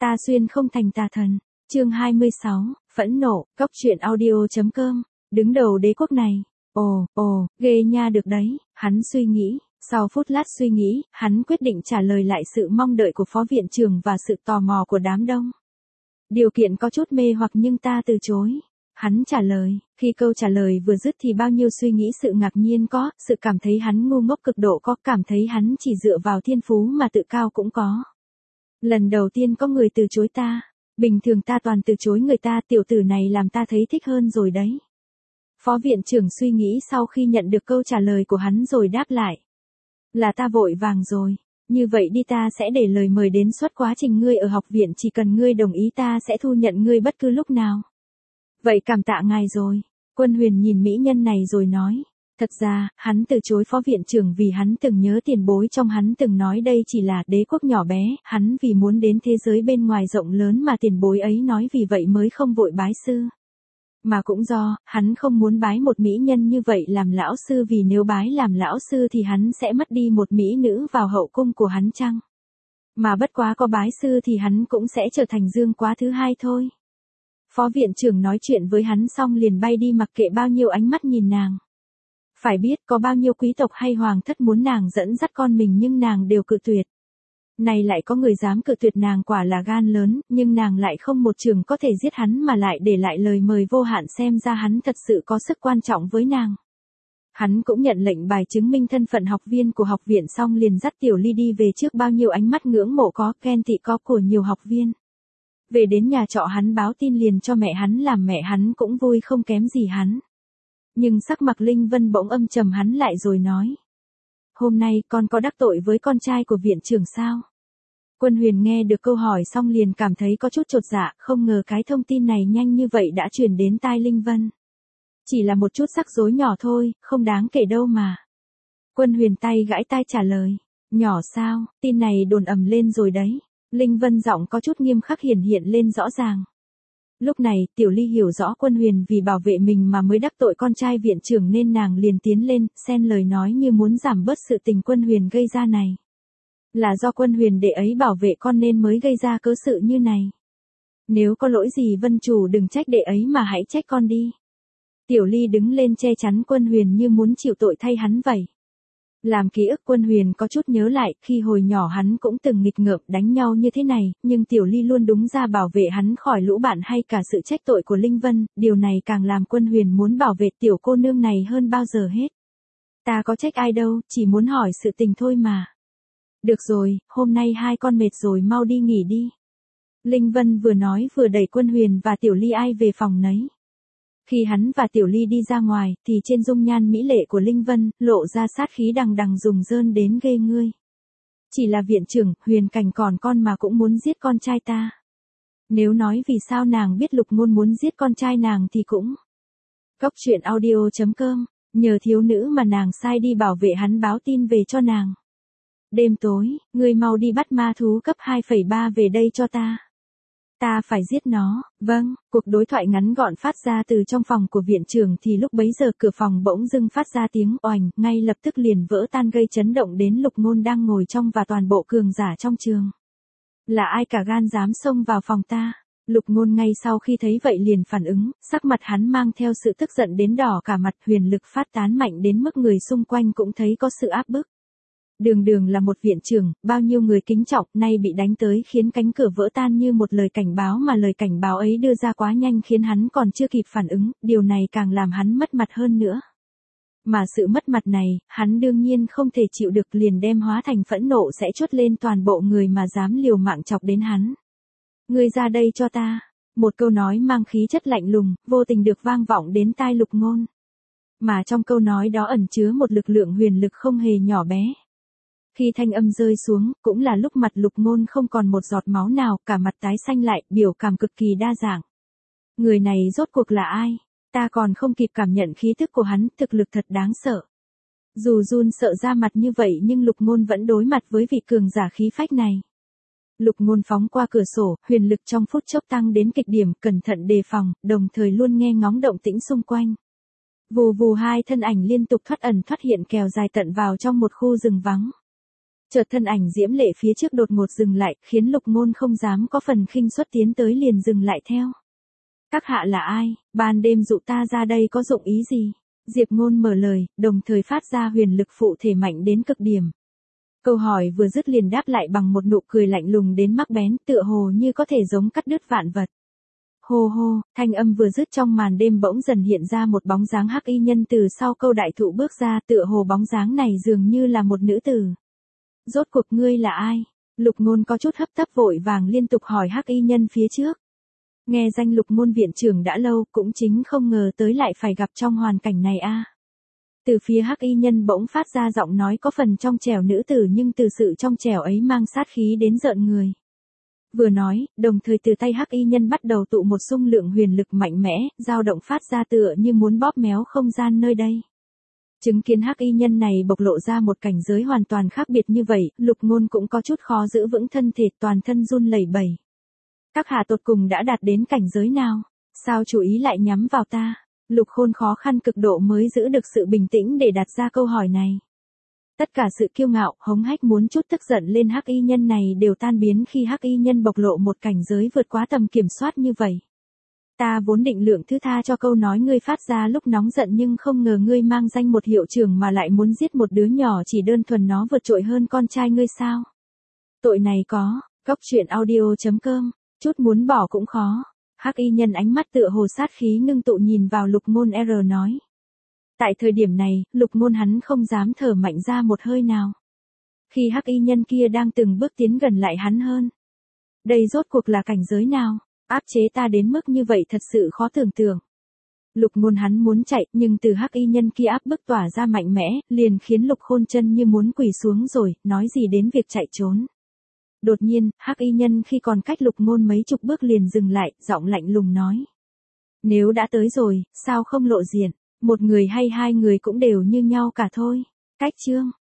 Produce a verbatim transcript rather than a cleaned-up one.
Ta xuyên không thành tà thần. Chương hai mươi sáu, phẫn nộ, cóc truyện audio.com. Đứng đầu đế quốc này. Ồ, ồ, ghê nha được đấy, hắn suy nghĩ. Sau phút lát suy nghĩ, hắn quyết định trả lời lại sự mong đợi của phó viện trưởng và sự tò mò của đám đông. Điều kiện có chút mê hoặc nhưng ta từ chối. Hắn trả lời, khi câu trả lời vừa dứt thì bao nhiêu suy nghĩ, sự ngạc nhiên có, sự cảm thấy hắn ngu ngốc cực độ có, cảm thấy hắn chỉ dựa vào thiên phú mà tự cao cũng có. Lần đầu tiên có người từ chối ta. Bình thường ta toàn từ chối người ta, tiểu tử này làm ta thấy thích hơn rồi đấy. Phó viện trưởng suy nghĩ sau khi nhận được câu trả lời của hắn rồi đáp lại. Là ta vội vàng rồi. Như vậy đi, ta sẽ để lời mời đến suốt quá trình ngươi ở học viện, chỉ cần ngươi đồng ý ta sẽ thu nhận ngươi bất cứ lúc nào. Vậy cảm tạ ngài rồi. Quân Huyền nhìn mỹ nhân này rồi nói. Thật ra, hắn từ chối phó viện trưởng vì hắn từng nhớ tiền bối trong hắn từng nói đây chỉ là đế quốc nhỏ bé, hắn vì muốn đến thế giới bên ngoài rộng lớn mà tiền bối ấy nói, vì vậy mới không vội bái sư. Mà cũng do, hắn không muốn bái một mỹ nhân như vậy làm lão sư, vì nếu bái làm lão sư thì hắn sẽ mất đi một mỹ nữ vào hậu cung của hắn chăng? Mà bất quá có bái sư thì hắn cũng sẽ trở thành dương quá thứ hai thôi. Phó viện trưởng nói chuyện với hắn xong liền bay đi, mặc kệ bao nhiêu ánh mắt nhìn nàng. Phải biết có bao nhiêu quý tộc hay hoàng thất muốn nàng dẫn dắt con mình nhưng nàng đều cự tuyệt. Này lại có người dám cự tuyệt nàng, quả là gan lớn, nhưng nàng lại không một trường có thể giết hắn mà lại để lại lời mời vô hạn, xem ra hắn thật sự có sức quan trọng với nàng. Hắn cũng nhận lệnh bài chứng minh thân phận học viên của học viện xong liền dắt Tiểu Ly đi về, trước bao nhiêu ánh mắt ngưỡng mộ có, ghen tị có của nhiều học viên. Về đến nhà trọ hắn báo tin liền cho mẹ hắn, làm mẹ hắn cũng vui không kém gì hắn. Nhưng sắc mặt Linh Vân bỗng âm trầm hắn lại rồi nói. Hôm nay con có đắc tội với con trai của viện trưởng sao? Quân Huyền nghe được câu hỏi xong liền cảm thấy có chút chột dạ, không ngờ cái thông tin này nhanh như vậy đã truyền đến tai Linh Vân. Chỉ là một chút rắc rối nhỏ thôi, không đáng kể đâu mà. Quân Huyền tay gãi tai trả lời. Nhỏ sao, tin này đồn ầm lên rồi đấy. Linh Vân giọng có chút nghiêm khắc hiển hiện lên rõ ràng. Lúc này, Tiểu Ly hiểu rõ Quân Huyền vì bảo vệ mình mà mới đắc tội con trai viện trưởng nên nàng liền tiến lên, xen lời nói như muốn giảm bớt sự tình Quân Huyền gây ra này. Là do Quân Huyền đệ ấy bảo vệ con nên mới gây ra cớ sự như này. Nếu có lỗi gì Vân chủ đừng trách đệ ấy mà hãy trách con đi. Tiểu Ly đứng lên che chắn Quân Huyền như muốn chịu tội thay hắn vậy. Làm ký ức Quân Huyền có chút nhớ lại, khi hồi nhỏ hắn cũng từng nghịch ngợm đánh nhau như thế này, nhưng Tiểu Ly luôn đúng ra bảo vệ hắn khỏi lũ bạn hay cả sự trách tội của Linh Vân, điều này càng làm Quân Huyền muốn bảo vệ tiểu cô nương này hơn bao giờ hết. Ta có trách ai đâu, chỉ muốn hỏi sự tình thôi mà. Được rồi, hôm nay hai con mệt rồi, mau đi nghỉ đi. Linh Vân vừa nói vừa đẩy Quân Huyền và Tiểu Ly ai về phòng nấy. Khi hắn và Tiểu Ly đi ra ngoài, thì trên dung nhan mỹ lệ của Linh Vân, lộ ra sát khí đằng đằng rùng rơn đến ghê ngươi. Chỉ là viện trưởng, Huyền Cảnh còn con mà cũng muốn giết con trai ta. Nếu nói vì sao nàng biết Lục Ngôn muốn giết con trai nàng thì cũng. Cóc truyện audio.com, nhờ thiếu nữ mà nàng sai đi bảo vệ hắn báo tin về cho nàng. Đêm tối, ngươi mau đi bắt ma thú cấp hai phẩy ba về đây cho ta. Ta phải giết nó. Vâng, cuộc đối thoại ngắn gọn phát ra từ trong phòng của viện trưởng thì lúc bấy giờ cửa phòng bỗng dưng phát ra tiếng oành, ngay lập tức liền vỡ tan gây chấn động đến Lục Ngôn đang ngồi trong và toàn bộ cường giả trong trường. Là ai cả gan dám xông vào phòng ta? Lục Ngôn ngay sau khi thấy vậy liền phản ứng, sắc mặt hắn mang theo sự tức giận đến đỏ cả mặt, huyền lực phát tán mạnh đến mức người xung quanh cũng thấy có sự áp bức. Đường đường là một viện trưởng, bao nhiêu người kính trọng, nay bị đánh tới khiến cánh cửa vỡ tan như một lời cảnh báo, mà lời cảnh báo ấy đưa ra quá nhanh khiến hắn còn chưa kịp phản ứng, điều này càng làm hắn mất mặt hơn nữa. Mà sự mất mặt này, hắn đương nhiên không thể chịu được, liền đem hóa thành phẫn nộ sẽ chốt lên toàn bộ người mà dám liều mạng chọc đến hắn. Ngươi ra đây cho ta. Một câu nói mang khí chất lạnh lùng, vô tình được vang vọng đến tai Lục Ngôn. Mà trong câu nói đó ẩn chứa một lực lượng huyền lực không hề nhỏ bé. Khi thanh âm rơi xuống, cũng là lúc mặt Lục Ngôn không còn một giọt máu nào, cả mặt tái xanh lại, biểu cảm cực kỳ đa dạng. Người này rốt cuộc là ai? Ta còn không kịp cảm nhận khí thức của hắn, thực lực thật đáng sợ. Dù run sợ ra mặt như vậy nhưng Lục Ngôn vẫn đối mặt với vị cường giả khí phách này. Lục Ngôn phóng qua cửa sổ, huyền lực trong phút chốc tăng đến kịch điểm, cẩn thận đề phòng, đồng thời luôn nghe ngóng động tĩnh xung quanh. Vù vù hai thân ảnh liên tục thoát ẩn thoát hiện kéo dài tận vào trong một khu rừng vắng. Chợt thân ảnh diễm lệ phía trước đột ngột dừng lại, khiến Lục Ngôn không dám có phần khinh suất tiến tới liền dừng lại theo. Các hạ là ai, ban đêm dụ ta ra đây có dụng ý gì? Diệp Ngôn mở lời, đồng thời phát ra huyền lực phụ thể mạnh đến cực điểm. Câu hỏi vừa dứt liền đáp lại bằng một nụ cười lạnh lùng đến mắc bén, tựa hồ như có thể giống cắt đứt vạn vật. Hô hô, thanh âm vừa dứt trong màn đêm bỗng dần hiện ra một bóng dáng hắc y nhân từ sau câu đại thụ bước ra, tựa hồ bóng dáng này dường như là một nữ tử. Rốt cuộc ngươi là ai? Lục Ngôn có chút hấp tấp vội vàng liên tục hỏi hắc y nhân phía trước. Nghe danh Lục Ngôn viện trưởng đã lâu, cũng chính không ngờ tới lại phải gặp trong hoàn cảnh này a. Từ phía hắc y nhân bỗng phát ra giọng nói có phần trong trẻo nữ tử, nhưng từ sự trong trẻo ấy mang sát khí đến rợn người. Vừa nói, đồng thời từ tay hắc y nhân bắt đầu tụ một xung lượng huyền lực mạnh mẽ, dao động phát ra tựa như muốn bóp méo không gian nơi đây. Chứng kiến hắc y nhân này bộc lộ ra một cảnh giới hoàn toàn khác biệt như vậy, Lục Ngôn cũng có chút khó giữ vững thân thể, toàn thân run lẩy bẩy. Các hạ tột cùng đã đạt đến cảnh giới nào? Sao chú ý lại nhắm vào ta? Lục Khôn khó khăn cực độ mới giữ được sự bình tĩnh để đặt ra câu hỏi này. Tất cả sự kiêu ngạo, hống hách muốn chút tức giận lên hắc y nhân này đều tan biến khi hắc y nhân bộc lộ một cảnh giới vượt quá tầm kiểm soát như vậy. Ta vốn định lượng thứ tha cho câu nói ngươi phát ra lúc nóng giận, nhưng không ngờ ngươi mang danh một hiệu trưởng mà lại muốn giết một đứa nhỏ chỉ đơn thuần nó vượt trội hơn con trai ngươi sao? Tội này có, Cốc Truyện Audio chấm com, chút muốn bỏ cũng khó. Hắc y nhân ánh mắt tựa hồ sát khí ngưng tụ nhìn vào Lục Ngôn R nói. Tại thời điểm này, Lục Ngôn hắn không dám thở mạnh ra một hơi nào. Khi hắc y nhân kia đang từng bước tiến gần lại hắn hơn. Đây rốt cuộc là cảnh giới nào? Áp chế ta đến mức như vậy thật sự khó tưởng tượng. Lục Ngôn hắn muốn chạy, nhưng từ hắc y nhân kia áp bức tỏa ra mạnh mẽ, liền khiến Lục Khôn chân như muốn quỳ xuống rồi, nói gì đến việc chạy trốn. Đột nhiên, hắc y nhân khi còn cách Lục Ngôn mấy chục bước liền dừng lại, giọng lạnh lùng nói. Nếu đã tới rồi, sao không lộ diện, một người hay hai người cũng đều như nhau cả thôi. Cách chương